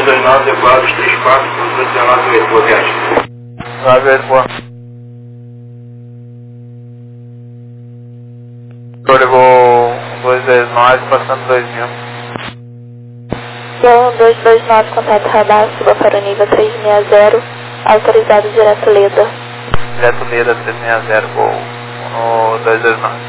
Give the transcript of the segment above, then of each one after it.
229, decorados 34, controle 198, boa viagem. 98, boa. Levou 229, passando 2000. Gol 229, contato radar, suba para o nível 360, autorizado direto Leda. Direto Leda 360, gol no 229.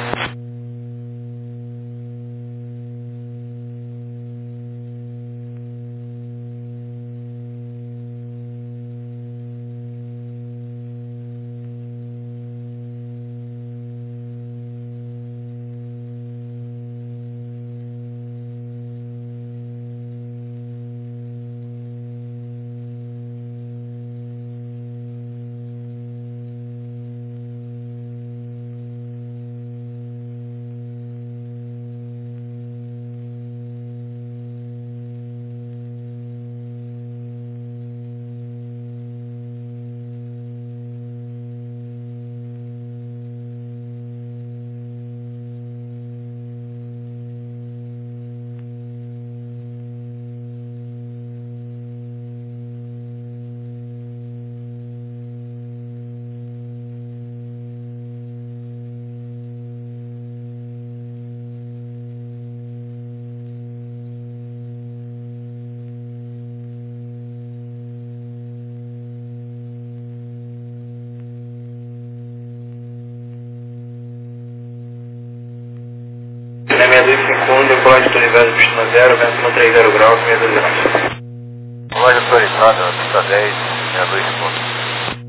Na 6251, decolagem autorizada, pista 0, vento no 30 graus, 62 graus. Decolagem autorizada, pista 10, 62 segundos.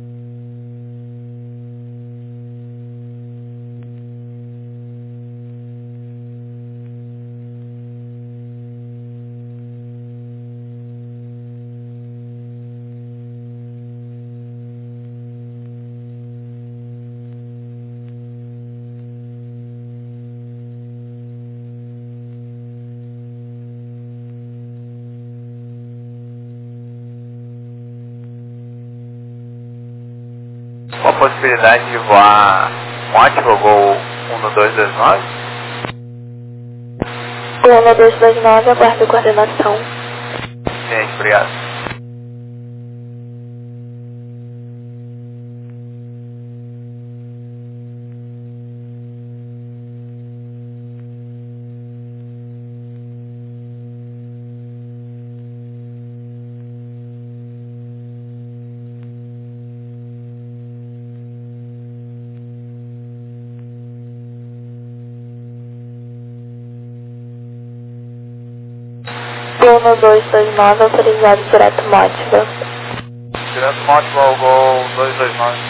Qual a possibilidade de voar Mótico Gol 1229? Gol 1229, aguardo coordenação. Gente, obrigado. Gol 229, autorizado direto Mótiva. Direto Mótico ao Gol 229.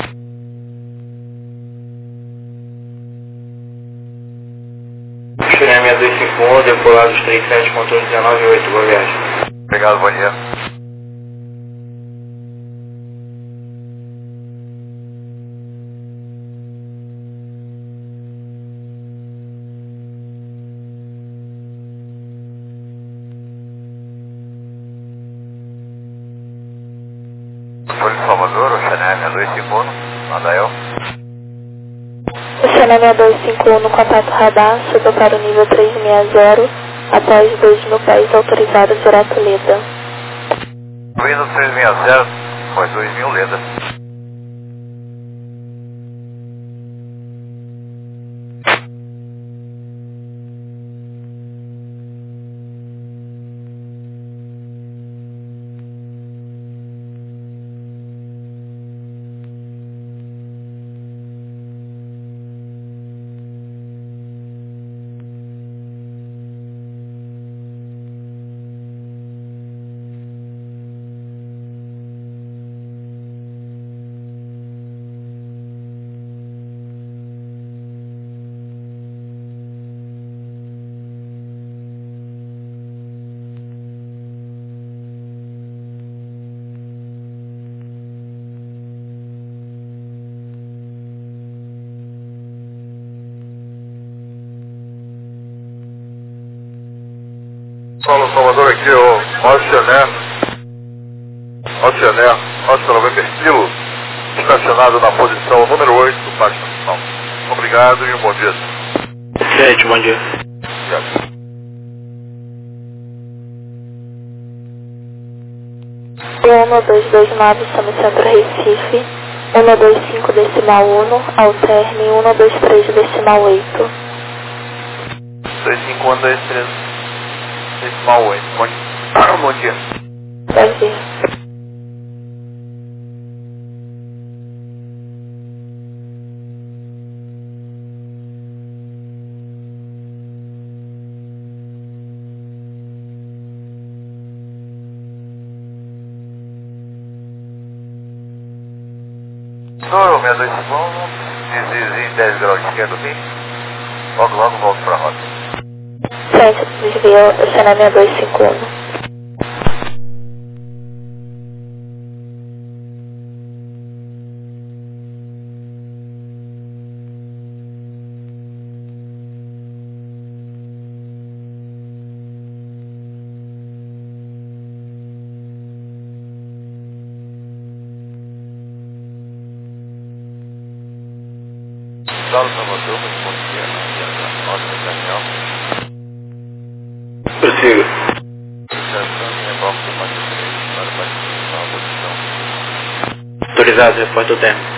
Churé 6251, decolados 37, controle 198, boa viagem. Obrigado, bom dia. Folha de Salvador, o Chanel 6251, Adael. O Chanel 6251 no contato radar, suba para o nível 360, após 2.000 pés, autorizado direto Leda. Windows 360, foi 2000 Leda. Paulo Salvador aqui, o Oceané, Oscar 90 estilos, estacionado na posição número 8 do Parque Nacional. Obrigado e um bom dia. Gente, bom dia. Obrigado. 1229, São Centro Recife, 125 decimal 1, alterne 123 decimal 8. 25123 decimal 8. Bom dia. Bom dia. Senhor, 625, desvie em 10 graus de esquerda, sim? Logo volto para a rota. Ciência do desvio, estacionar 6251. Saulo Salvador, muito bom dia. Ótimo, Daniel. Prossiga. Estação de reboque do Mate 3 para participação da posição. Autorizado, repórter o termo.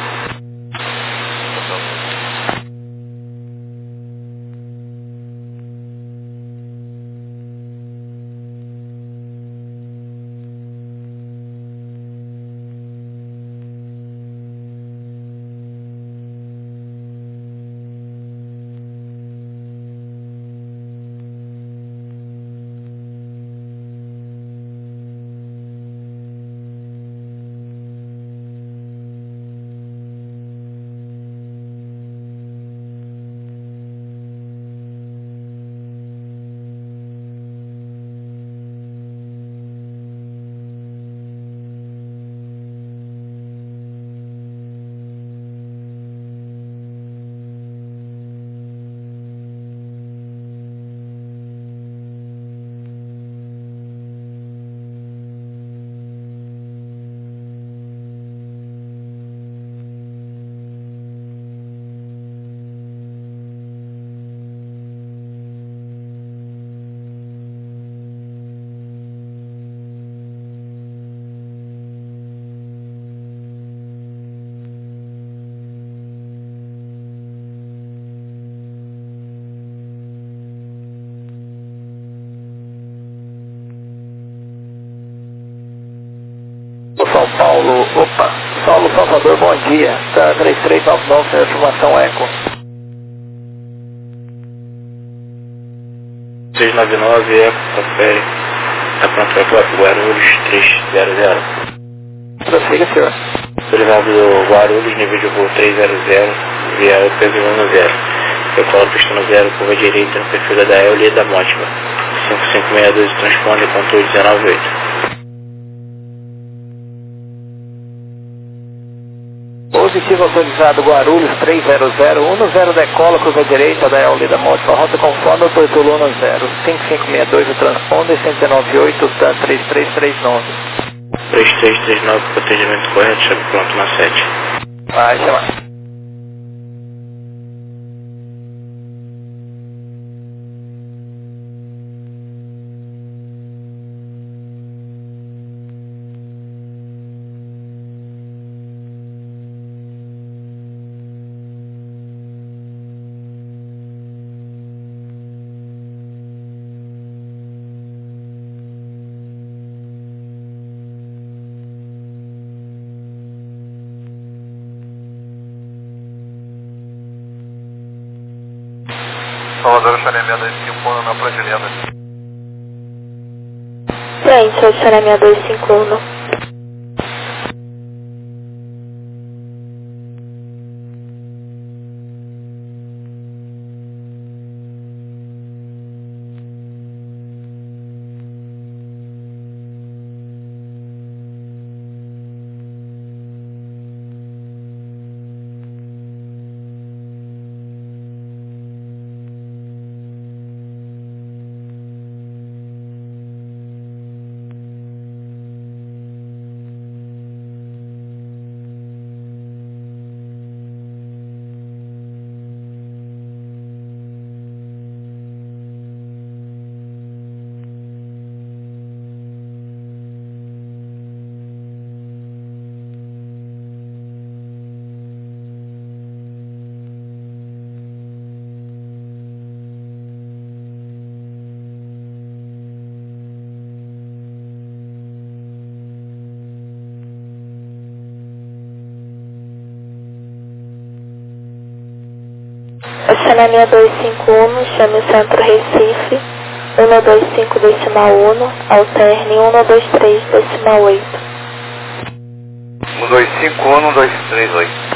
São Paulo, Saulo Salvador, bom dia. Tá 3399, sem informação eco. 399, eco, confere. Tá pronto para Guarulhos 300. Prossiga, senhor. Autorizado do Guarulhos, nível de voo 300, via peso 10. Decolo pistão 0, curva direita, perfil da Eulia e da Mótima. 5562, transponder, controle 198. Positivo autorizado Guarulhos 300, 10 decola, curva direita da Eulia da Mótima, rota conforme o Portulo 10, 5562, o transponder 198, TAN 3339. 3339, procedimento correto, chave pronto na 7. Vai chamar. Salvador, estacionei 625 na Prangelina. Ciência, estacionar 6251. Oceana 6251, chame o centro Recife, 125 decimal 1, alterne 123 decimal 8. 1251, 1238.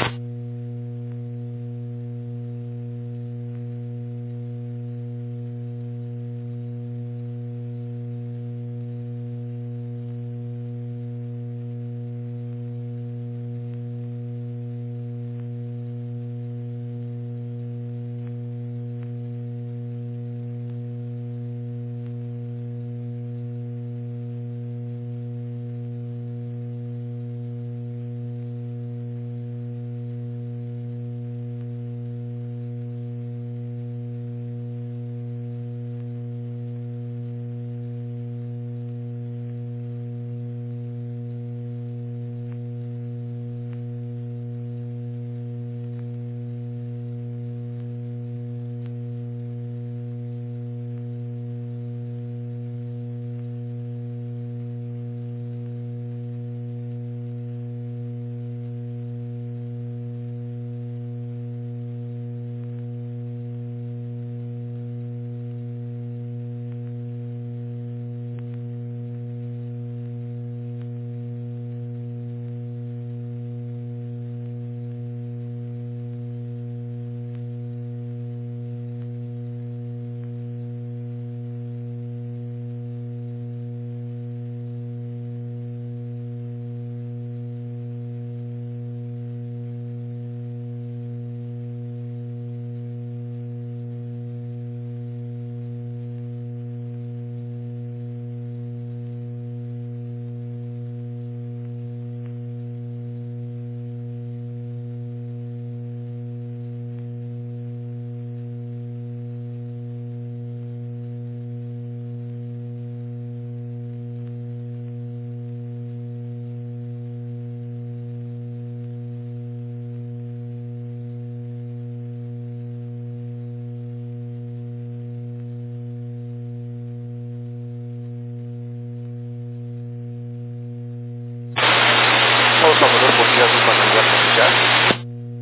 Salvador, bom dia, Azul 40, obrigado.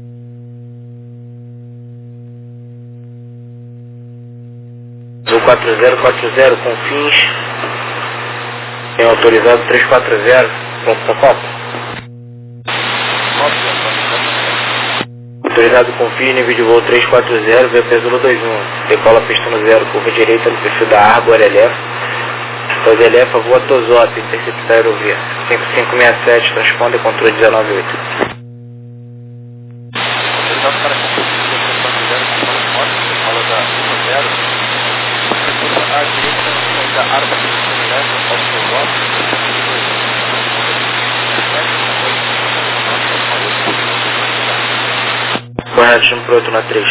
Azul 4040, Confins, tem autorizado 340, pronto para Copa. Autorizado Confins, nível de voo 340, VP Zulu 21, decola pista no 0, curva direita no perfil da Água, LF. Após LF, voa Tosop, interceptar aerovia, 5567, transponde controle 198. Autorizado para Confins, 340, fala da 10, à direita da Arba, leva ao seu voto, Correto, chamo pro outro na 3.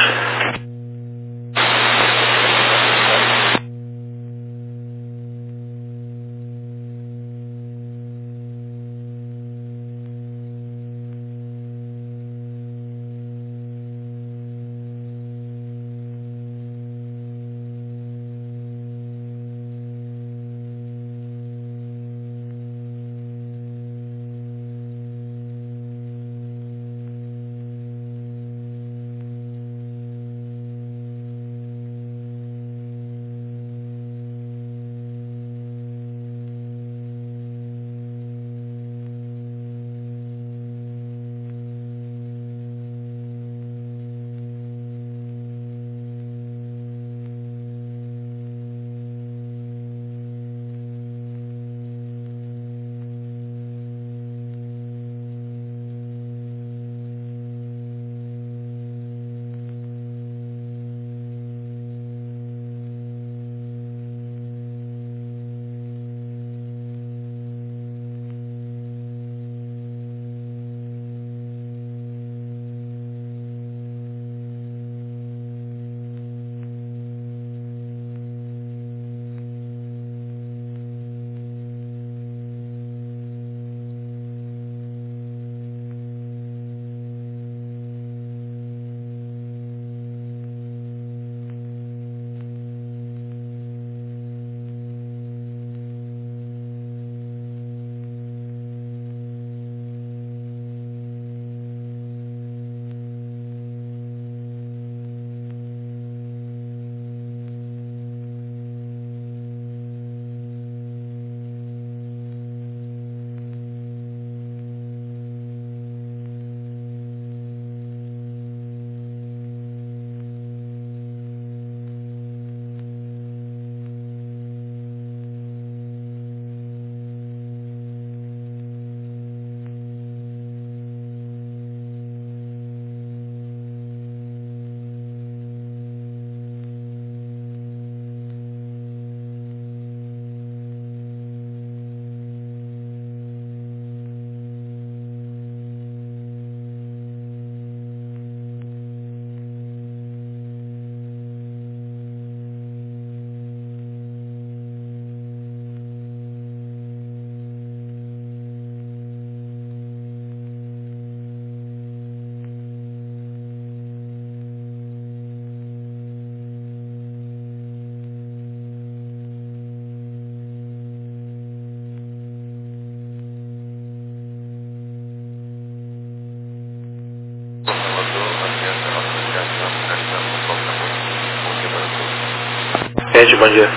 Compreende, bom dia.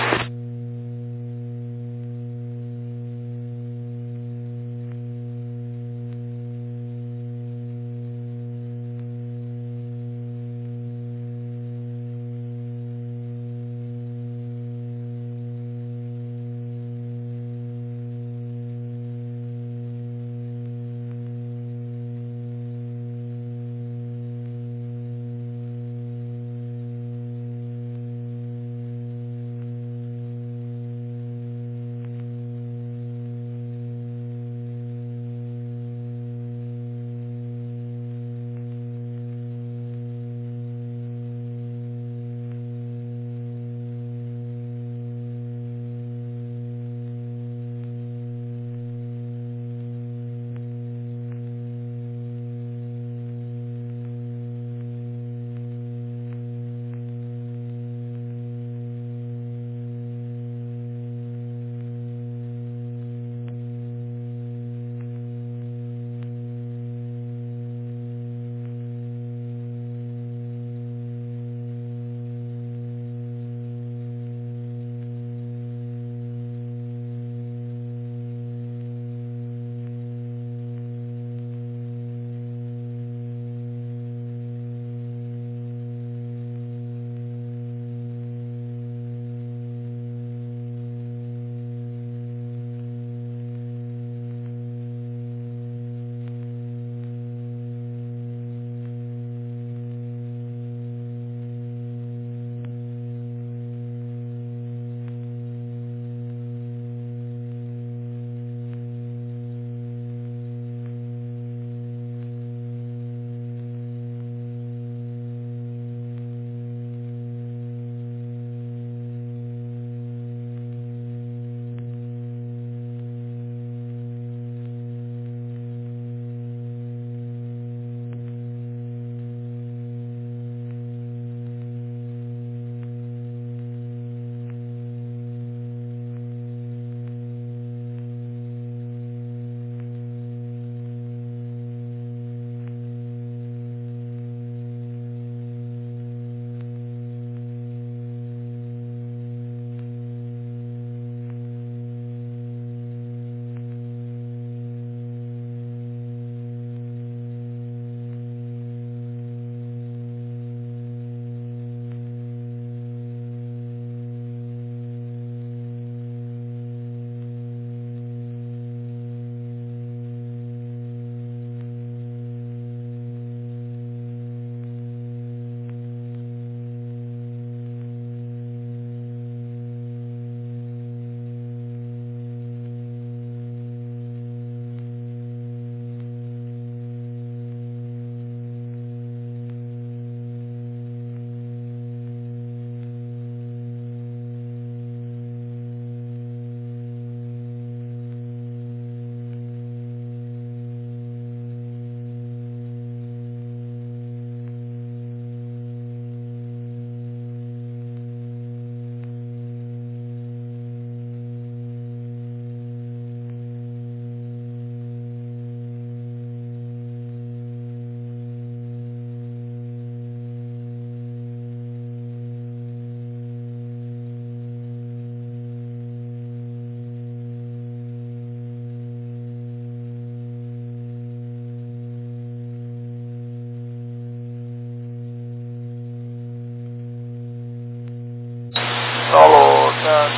Solo,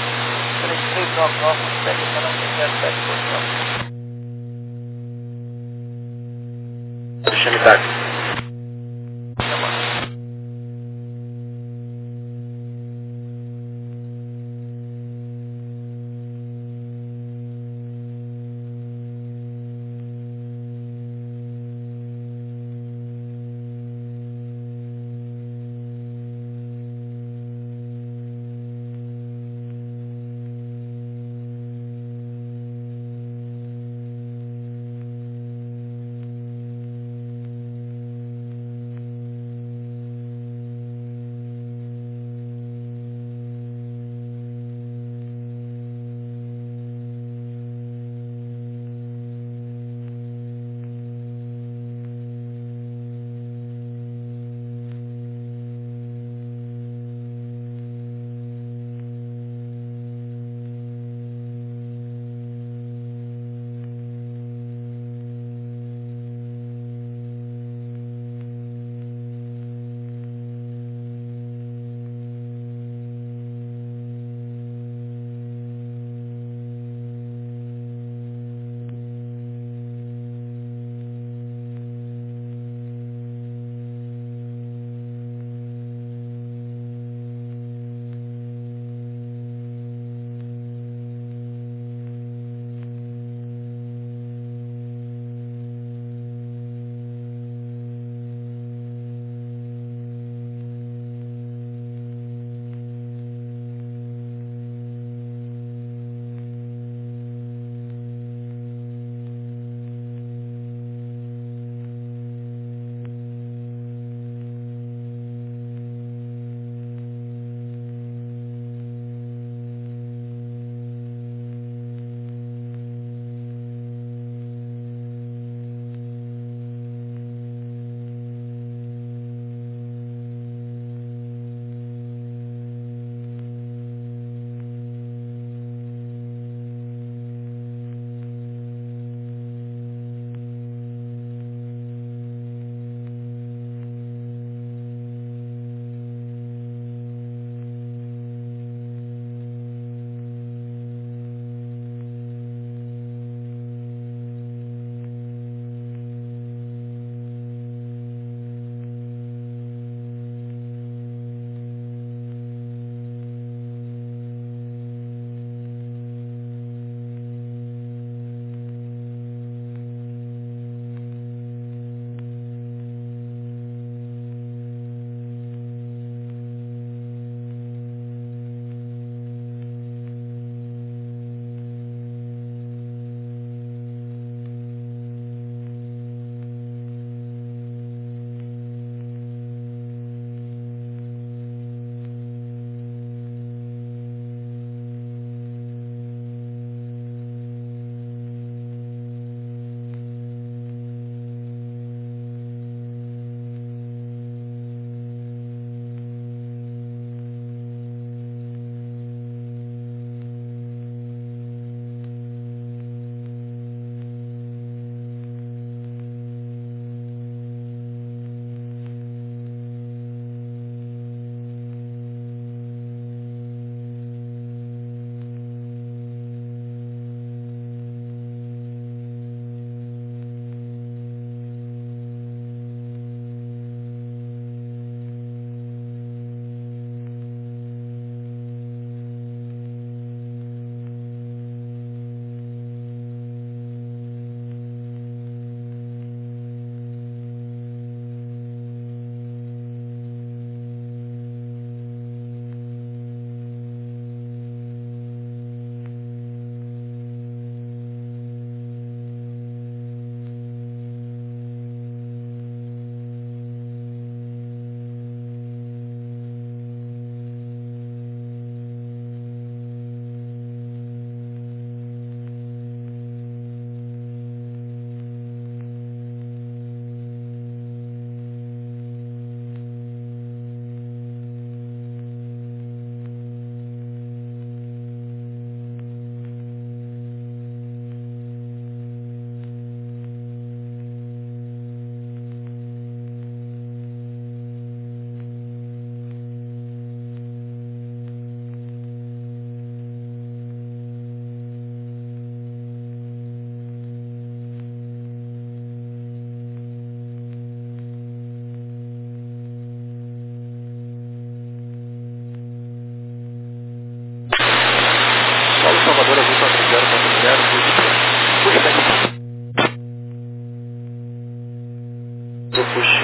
3399, segue para não ter 7%. Chame táxi.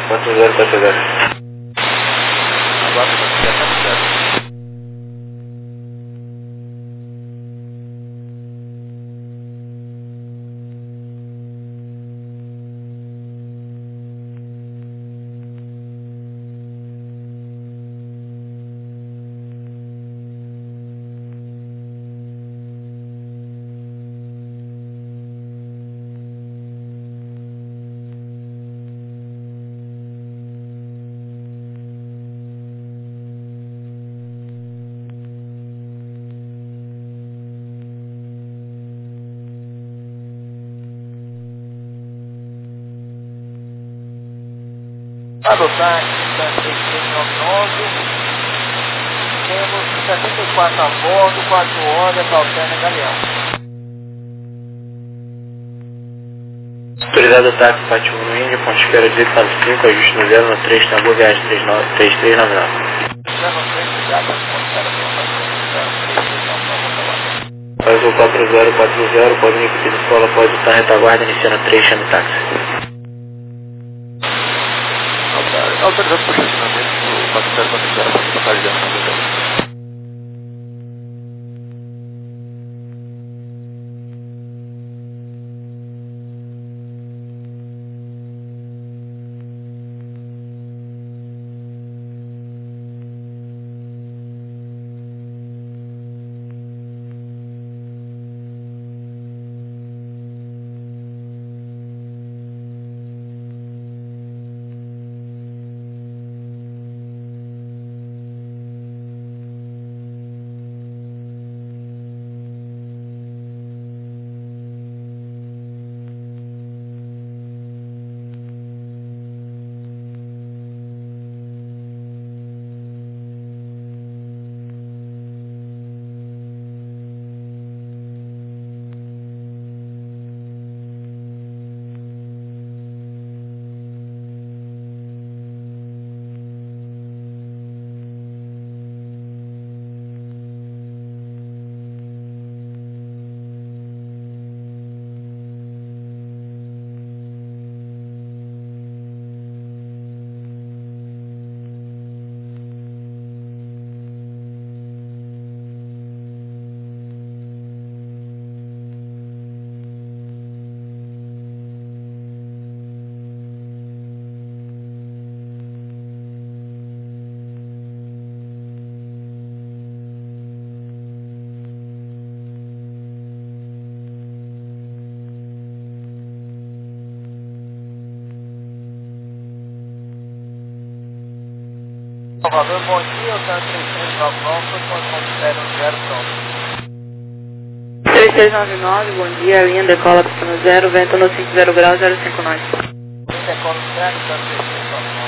4040. Agora está certo. Adotar aqui 3399, temos 74 a bordo, 4 horas, Alterna Galeão. Autorizado o táxi Fátima no Índia, ponto de espera 1845, ajuste no 0 no 3, Tambor viagem 3399. Já não sei se já está Faz o 4040, pode ir aqui na escola, pode estar retaguarda, iniciando 3, chame táxi. Autorizado por estacionamento do 4040, localizando na verdade. Salvador, bom dia, o tanto 3399, considera um 0 pronto. 3399, bom dia, linha decola pista no 0, vento no 50 graus, 059. Linha decola no 0, tanto 3399.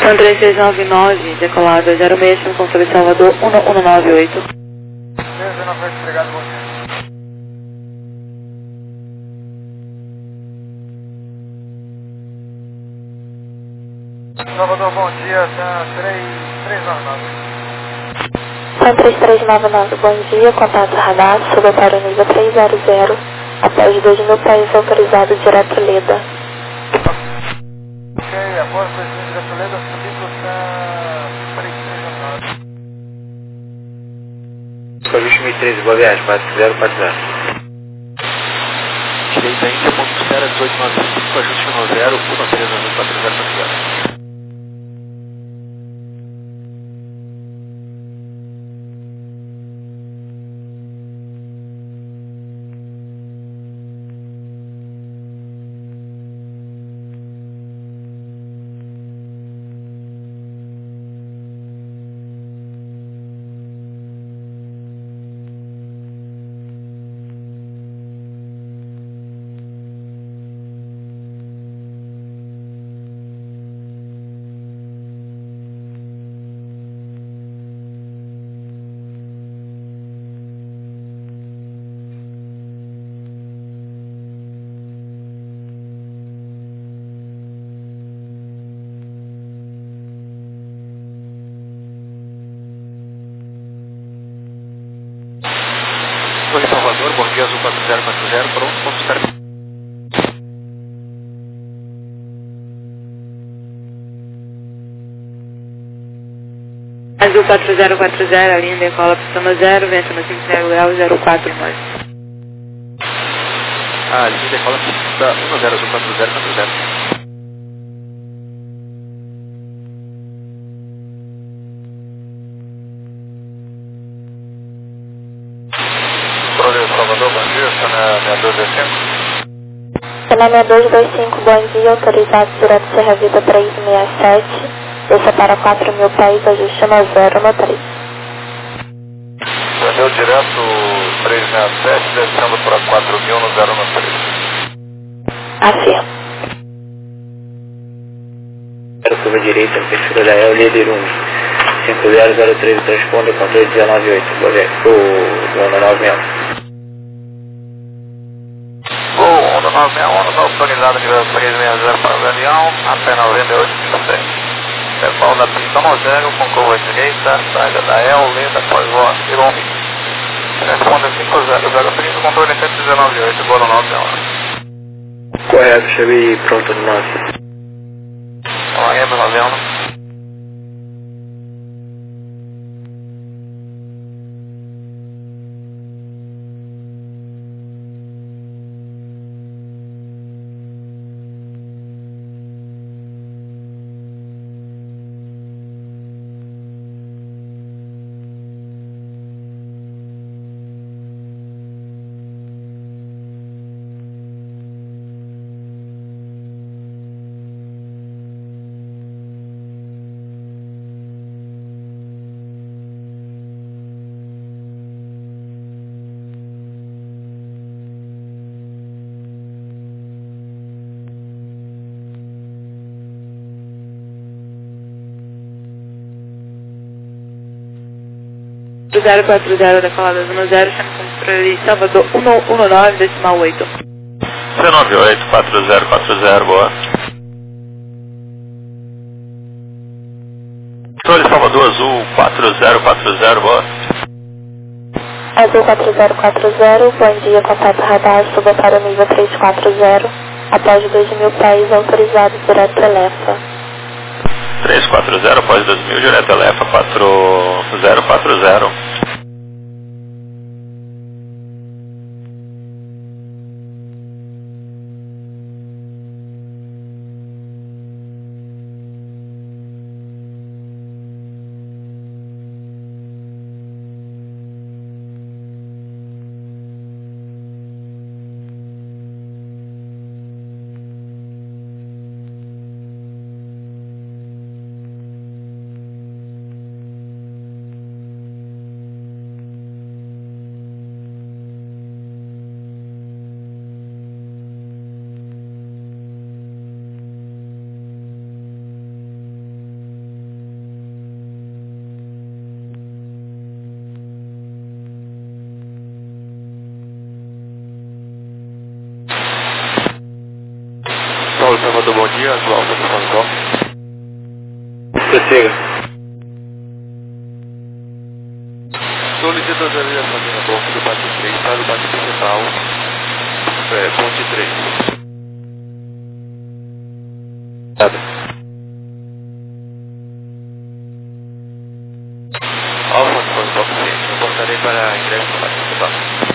São 3699, decolado 06, controle Salvador 1198. Beleza, na frente, obrigado, bom dia. Salvador, bom dia, tá 3399. São 3399, bom dia, contato radar, suba para o nível 300, após 2000 pés autorizado direto Leda. Ok, após 2000 direto Leda, subindo tá 3399. Convite 1013, boa viagem, 4040. Direita Índia, ponto de espera 1895, ajuste 10, 13040. Torre Salvador, bom dia, Azul 4040, pronto, ponto de espera. Azul 4040, a linha decola pistão 0, vento no 50 graus 049. A linha decola pista 10, Azul 4040. Controle Salvador, bom dia, está na 6225. Cena 6225, bom dia, autorizado direto Serra Vida 367, desça para 4.000 pés, ajuste no 0 no 3. Pneu direto 367, descendo para 4000 no 0 no 3. Afirma. Curva direita, perfil da El, líder 1. 5003, transponda, controle 198, boa viagem, o 196. Gol 191, está autorizado nível 360 para o avião, até 98,6. Pessoal da pista 90, com curva direita, saída da El, Leda, após o quilômetro. Responda 5030, controle 198, gol 91. Correto, cheguei pronto no nosso. Miami 91. Do 040 decolada 10, controle Salvador 119, decimal 8. C98 4040, boa. Controle Salvador Azul 4040, boa. Azul 4040, bom dia, contato radar, suba para o nível 340, após 2.000 pés, autorizado direto Elefa. 340, após 2000, direto Elefa 4040. bom dia, Glauco do São Prossiga. Solicito a realização de rebordo do bate 3 para o bate principal, ponte 3. Nada. Alfa, São Ciente, reportarei para ingresso no bate principal.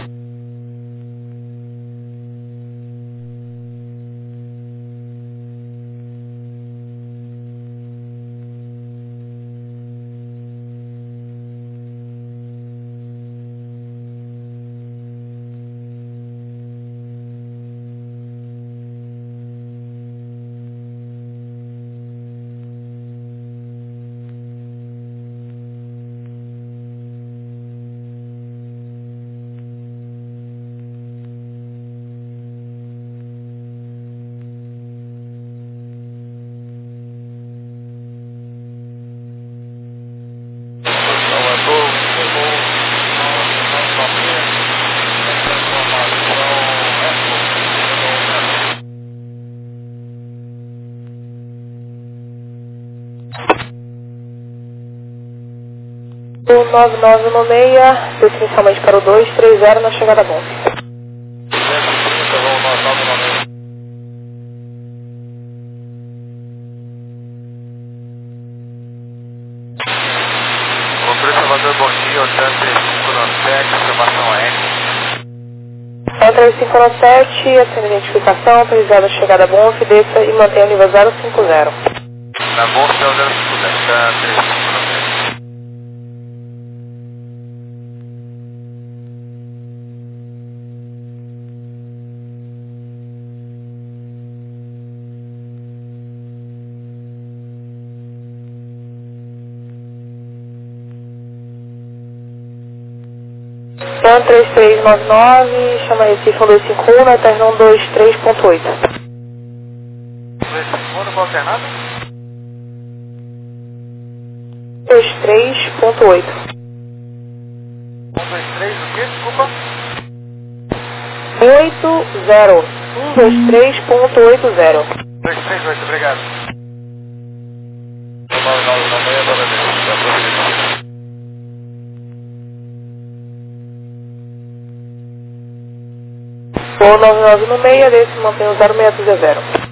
O 9916, definitivamente para o 230 na chegada bom. Controle Salvador, bom dia, Hotel 3597, informação AN. Hotel 3597, acenda a identificação, autorizada a chegada bom, desça e mantenha o nível 050. Na bolsa é o 050, tá 3597. Então 3399, chama Recife 1251, na Eterno 123.8. 251, qual que é nada? 23.8. 123, o quê? Desculpa. 80, 123.80. 238, obrigado. 9996, para ver. O 9996, desse mantém o 0620.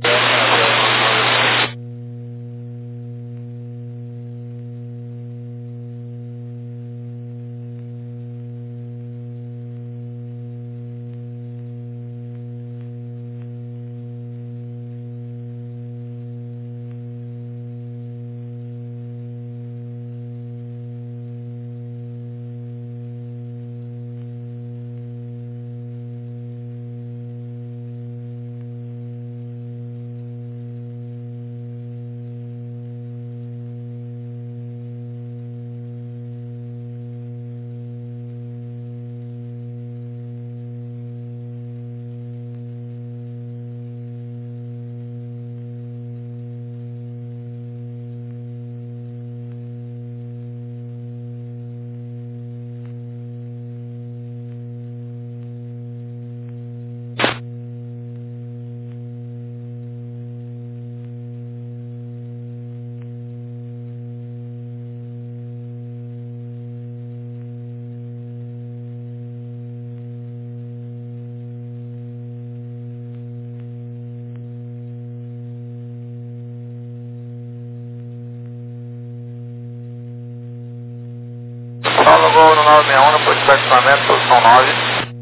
Paulo Gol no 961, no posto de equipamento, posição 9.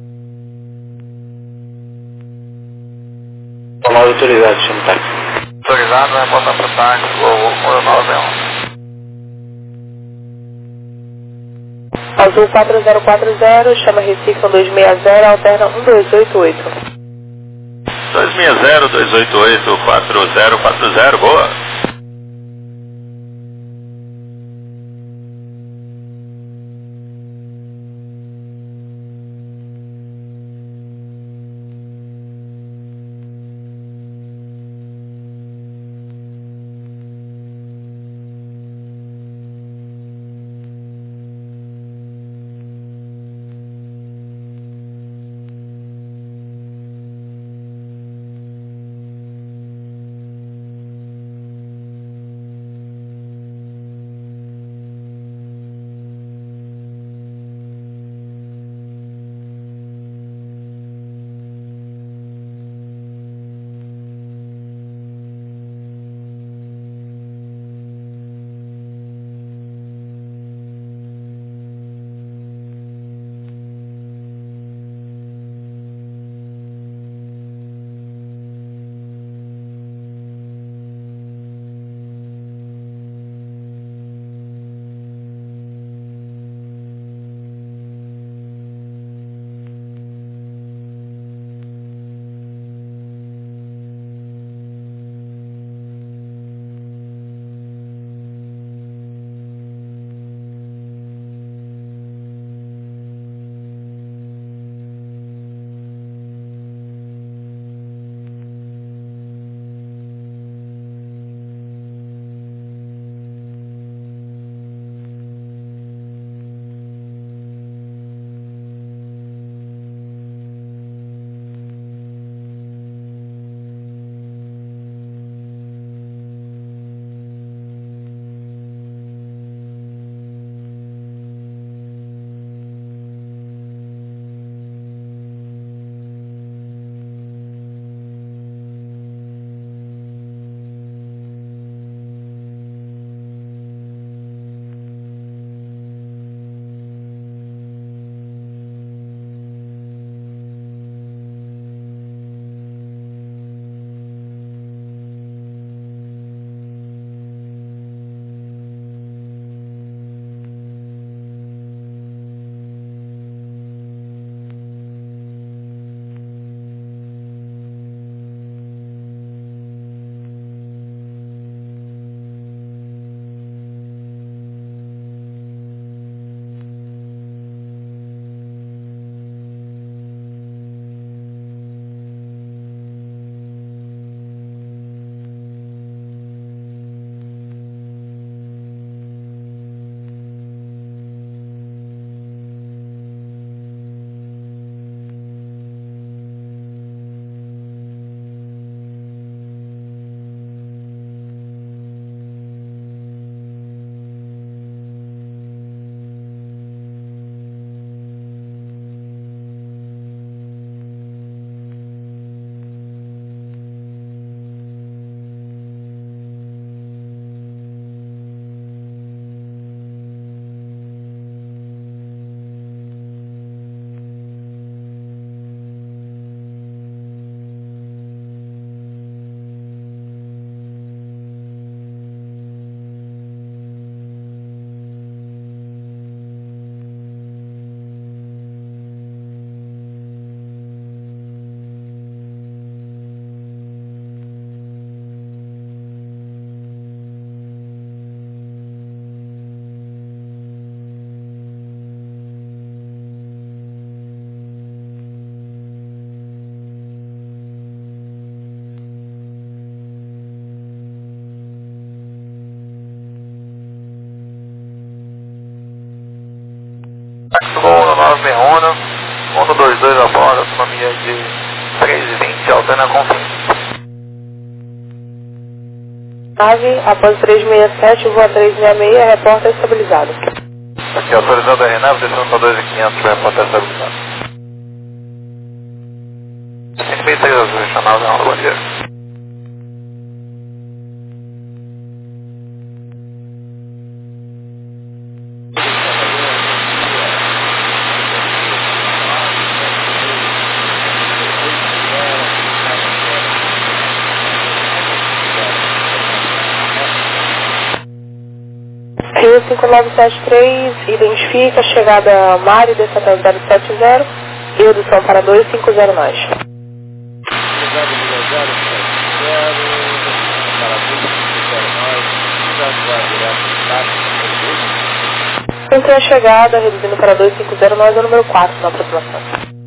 Mal autorizado, chama o táxi. Autorizado, vai botar para o táxi, Gol no 961. Azul 4040, chama Recife 1260, alterna 1288. 260, 288, 4040, boa. 122 a bordo, autonomia de 320, alterna com fim. Nave, após 367, voa 366, reporta estabilizado. Aqui, autorizado a RNAV, descendo para 2.500, reporta estabilizado. 5.3 azul, chamado na bom dia. Rio 5973, identifica, chegada a Mário, descendo 070, e redução para 250 nós. Entre a chegada, reduzindo para 250 nós, é o número 4 na aproximação.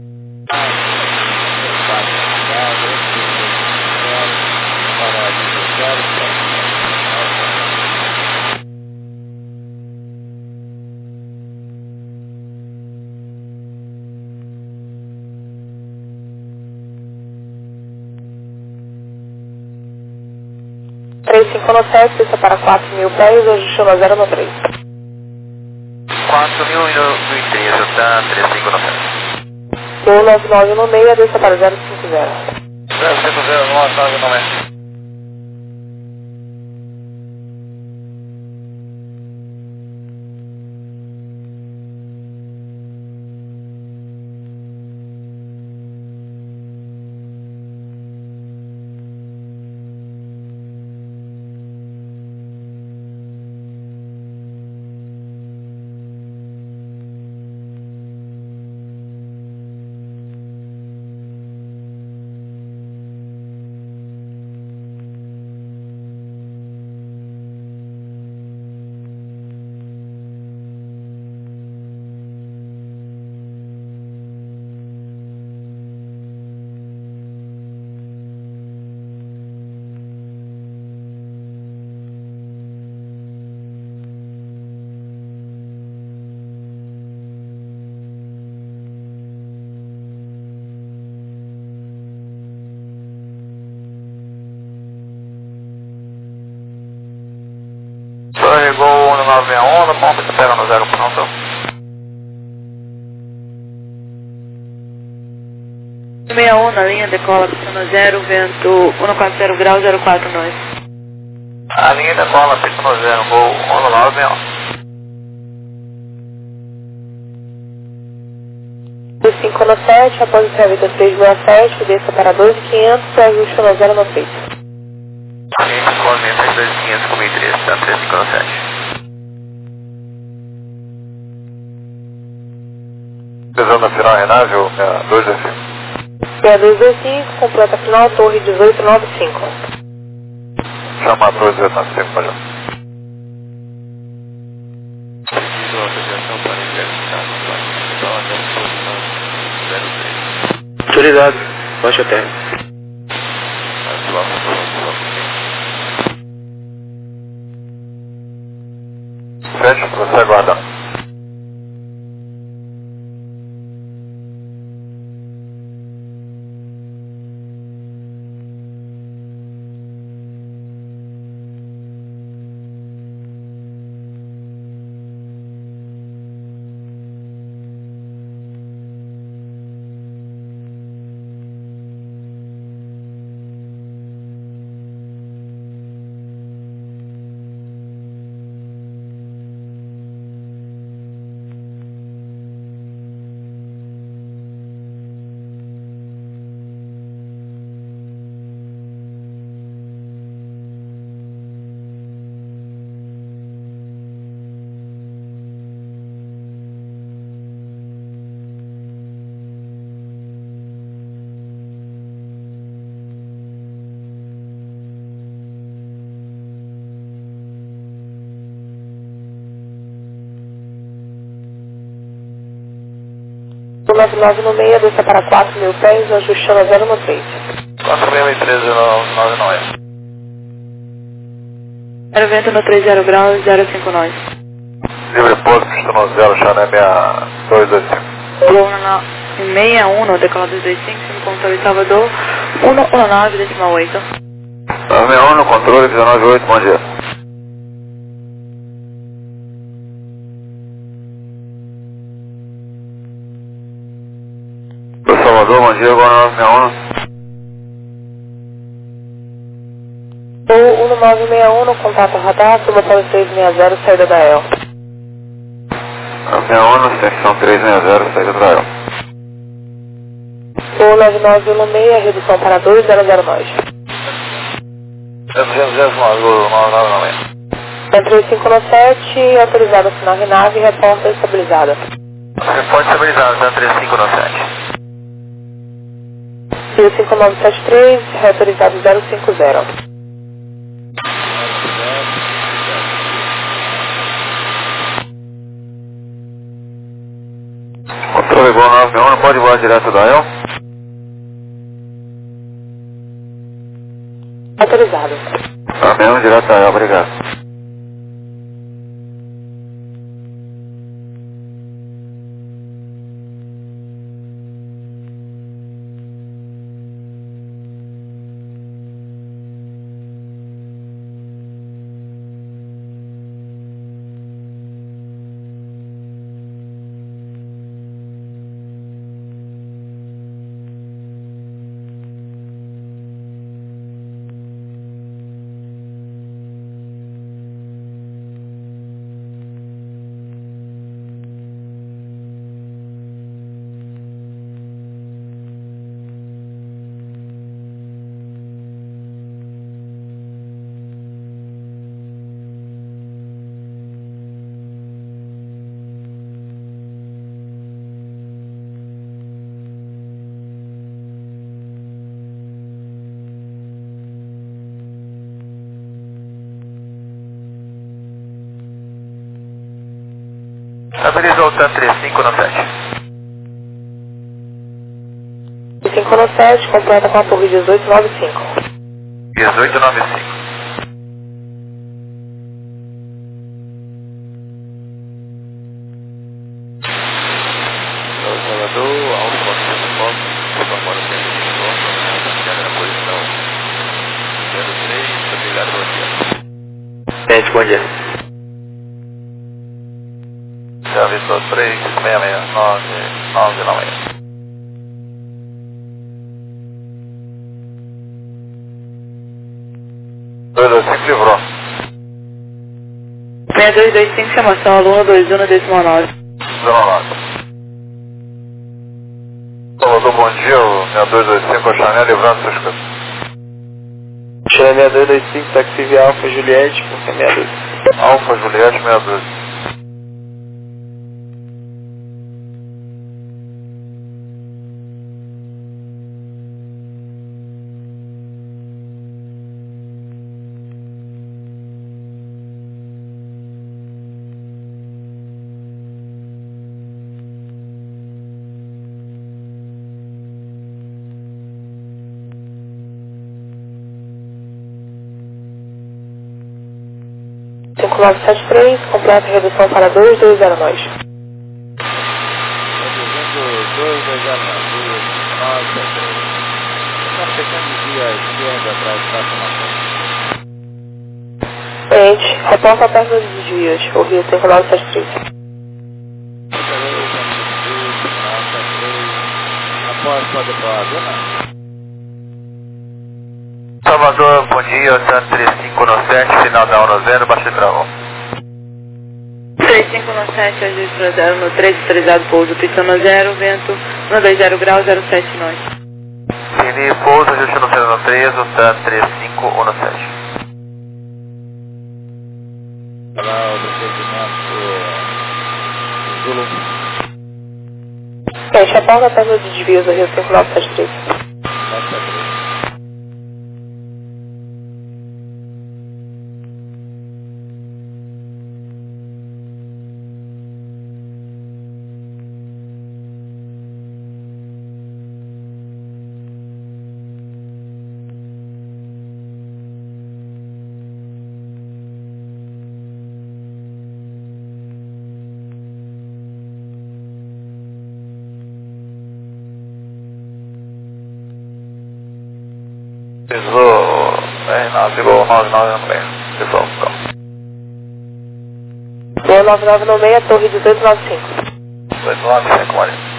Três 597, desça para 4.000 pés, ajustando a 093. 4.030, tá 3597. 199 no meio, desça para 050. 050, 999. Chegou no 961, ponto que pega no 0 pronto. 61 na linha, decola pista 0, vento 140 graus, 04 nós. A linha decola pista 0, voo 191. 597, após o serviço 367, desça para 2.500, ajuste no 0 no peito. 590, 2.500 com 1.300, tá 357. Pesando a final Renave, 225. 6225, completa final, torre 1895. Chama a torre 1895, major. Autorizado, baixa terra. Fecha, você aguarda. O 99 no meio, desça para 4.000 pés, ajustando a 0 no 3. 4.013, 0 vento no 30 graus, 05 nós. Livre posto, pista no 0, Chané 225. Gol 61, decola 225, no controle Salvador, 119,8. 961 no controle 198, bom dia. Pro Salvador, bom dia, Gol 961. Gol 1961, no contato radar, suba para o 360, saída da El. 961, secção 360, saída da El. Gol 9916, redução para 2009. 200, Gol 996. 3517, autorizado a sinal RNAV, reporta estabilizada. Reporte estabilizado, 3597. 5973, reautorizado 050. Controle Gol 961, pode voar direto da El? Autorizado. 961 direto da El, obrigado. Estabilizou o TAN 3597. 597, completa com a torre 1895. 1895. Salvador, Alfa Foto, São Centro de Encontro, na posição 03, obrigado, bom dia. Gente, bom dia. Já avisou 366996. Livrou. 6225, chamação aluno 21,9. 19. Salvador, bom dia, o 6225, a Chanel livrando seus coisas. Chama 6225, táxi via Alfa Juliette, por 62. Alfa Juliette 62. Cinco 5973, completa redução para 2209. 2209. Está fechando via esquerda atrás da formação. Frente, reporta perto dos desvios, o Rio 5973. Após pode falar, dona? Salvador, bom dia, TAN 3597, final da 10, baixo de travão. 3597, registro 0 no 3, autorizado pouso, pistão no 0, vento 120 graus, 07 nós. Fini, pouso, ajuste no 03, o TAN 3517. Olá, o procedimento Zulu. Frente, reporta perto dos desvios, o Rio 5973. Pisou R9, 9996. Pessoal, então. Gol 9996, torre 1895. 1895, Maria.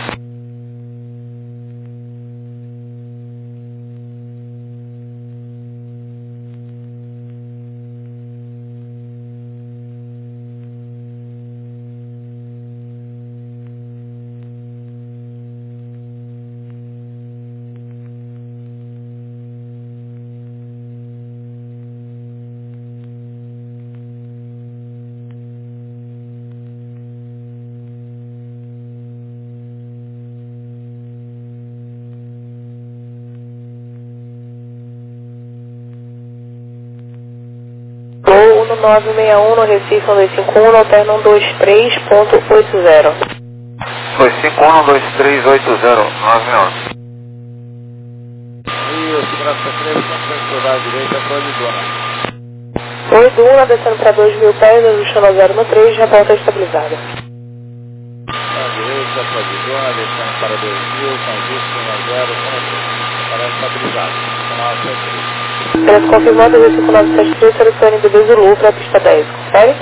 Gol 1961 no Recife 1251, no alterno 123.80. 251-12380, 911. E o segurança 3, controle à direita, pode dona. Oi, Duna, descendo para 2.000 pés, ajustando a 0 no 3, já volta estabilizada. À direita, pode dona, descendo para 2.000, com ajuste 1 a 0, para estabilizado. Canal 73. Preço confirmado, V5973, selecione BB Zulu para a pista 10, confere?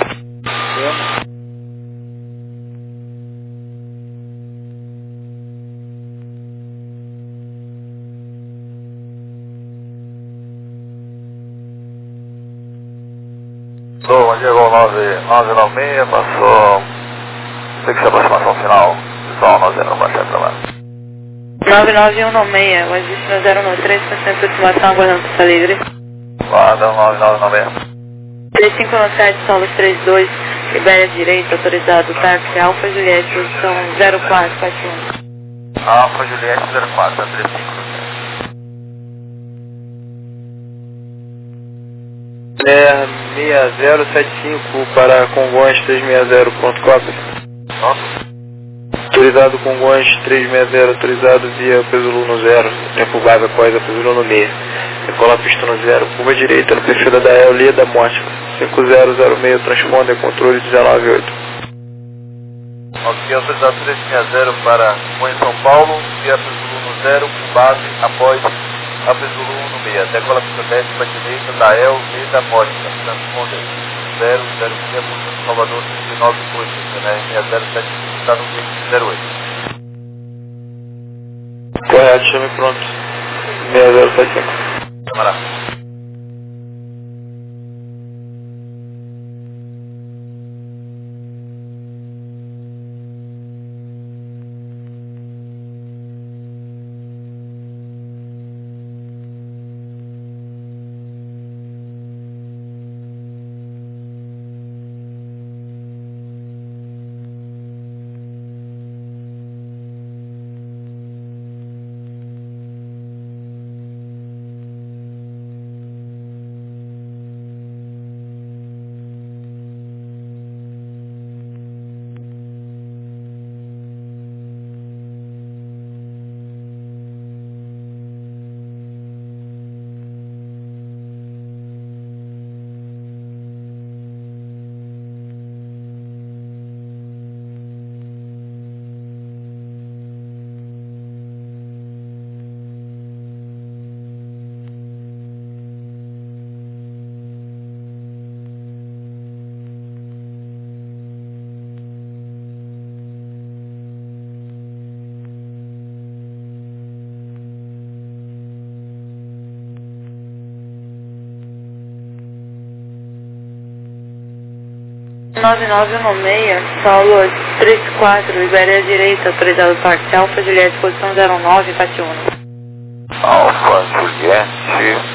Bom dia, Gol 996, passou. Fixa aproximação final. Pessoal, 90, baixar para lá. 99196, o ajuste no 0 no 3, com centro de aproximação, aguardando pista livre. Guarda 9996. 3597, Solos 32, Ibéria direita, autorizado, táxi, Alfa Juliette, posição 0441. Alfa Juliette 04, 35. 6075 para Congonhas 360, ponto cópia. Autorizado Congonhas 360, autorizado via Pesolano 0, tempo vaga após a Pesolano 6. Decola a pista no 0, curva direita no perfil da Dael, Lia da Mótica, 5006, transponder, controle 198. Ok, autorizado 360 para Congonhas São Paulo, via Pesolano 0, com base após a Pesolano 6. Decola a pista 10 para a direita, Dael, Lia da Mótica, transponder 006, Salvador 938, né? 607, está no 08. Correto, chame pronto. 6075. Camarada. Saulo 34, Ibéria direita, autorizado táxi, Alfa Juliette, posição 09, Patiúna. Alfa Juliette